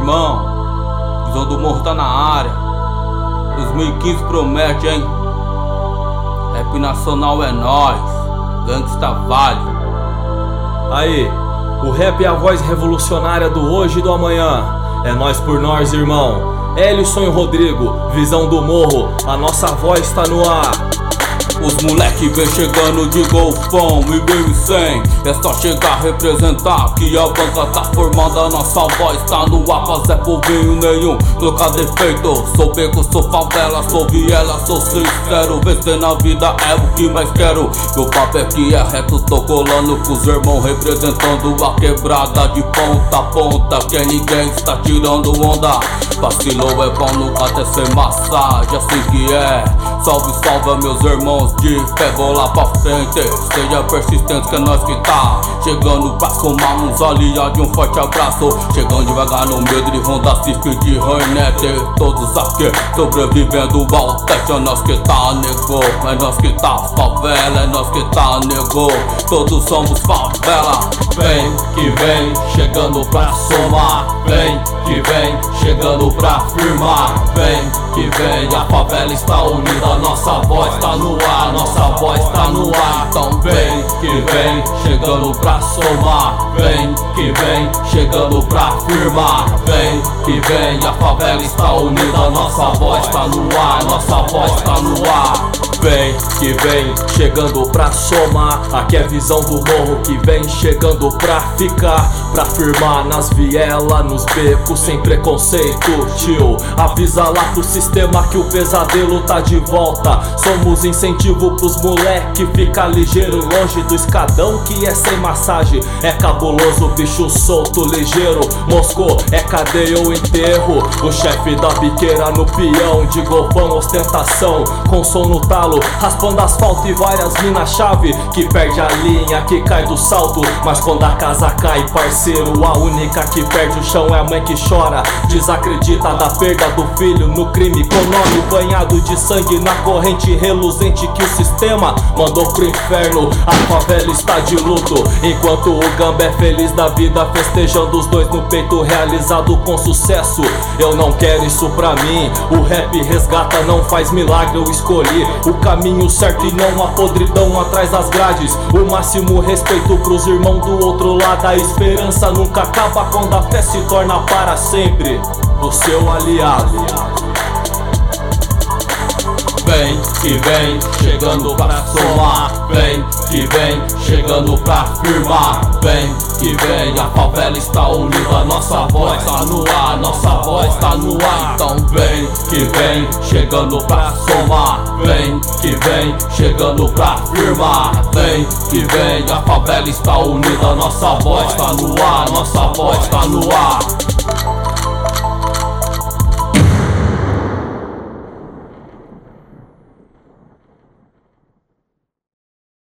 irmão, Visão do Morro tá na área. 2015 promete, hein? Rap nacional é nóis, Gangsta Vale. Aí, o rap é a voz revolucionária do hoje e do amanhã. É nós por nós, irmão. Ellison e Rodrigo, Visão do Morro, a nossa voz tá no ar. Os moleque vem chegando de golfão e 1100. É só chegar a representar que a banca tá formada. Nossa voz tá no ar, fazer povinho nenhum, trocar defeito. Sou beco, sou favela, sou viela, sou sincero. Vencer na vida é o que mais quero. Meu papo é que é reto, tô colando com os irmãos, representando a quebrada de ponta a ponta. Que ninguém está tirando onda. Vacilou é bom nunca até ser massagem, assim que é. Salve, salve meus irmãos de fé, vou lá pra frente. Seja persistente que é nós que tá chegando pra somar uns aliados, um forte abraço. Chegando devagar no medo de Honda Civic de Hornet. Todos aqui sobrevivendo ao teste, é nós que tá, nego. É nós que tá favela, é nós que tá, nego. Todos somos favela. Vem que vem, chegando pra somar. Vem que vem, chegando pra firmar. Vem que vem, a favela está unida. Nossa voz tá no ar, nossa voz tá no ar. Então vem que vem, chegando pra somar. Vem que vem, chegando pra firmar. Vem que vem, a favela está unida. Nossa voz tá no ar, nossa voz tá no ar. Vem que vem, chegando pra somar. Aqui é Visão do Morro que vem chegando pra ficar, pra firmar nas vielas, nos becos, sem preconceito, tio. Avisa lá pro sistema que o pesadelo tá de volta. Somos incentivo pros moleque, fica ligeiro, longe do escadão que é sem massagem. É cabuloso, bicho solto, ligeiro. Moscou é cadeia ou enterro. O chefe da biqueira no peão, de golfão, ostentação, com som no talo, raspando asfalto e várias mina-chave que perde a linha, que cai do salto. Mas quando a casa cai, parceiro, a única que perde o chão é a mãe que chora. Desacredita da perda do filho no crime, com nome banhado de sangue na corrente reluzente que o sistema mandou pro inferno. A favela está de luto, enquanto o Gamba é feliz da vida, festejando os dois no peito, realizado com sucesso. Eu não quero isso pra mim, o rap resgata, não faz milagre. Eu escolhi o caminho certo e não a podridão atrás das grades. O máximo respeito pros irmãos do outro lado. A esperança nunca acaba quando a fé se torna para sempre o seu aliado. Vem que vem, chegando pra somar. Vem que vem, chegando pra firmar. Vem que vem, a favela está unida. Nossa voz tá no ar, nossa voz tá no ar. Então vem que vem, chegando pra somar. Vem que vem, chegando pra firmar. Vem que vem, a favela está unida. Nossa voz tá no ar, nossa voz tá no ar.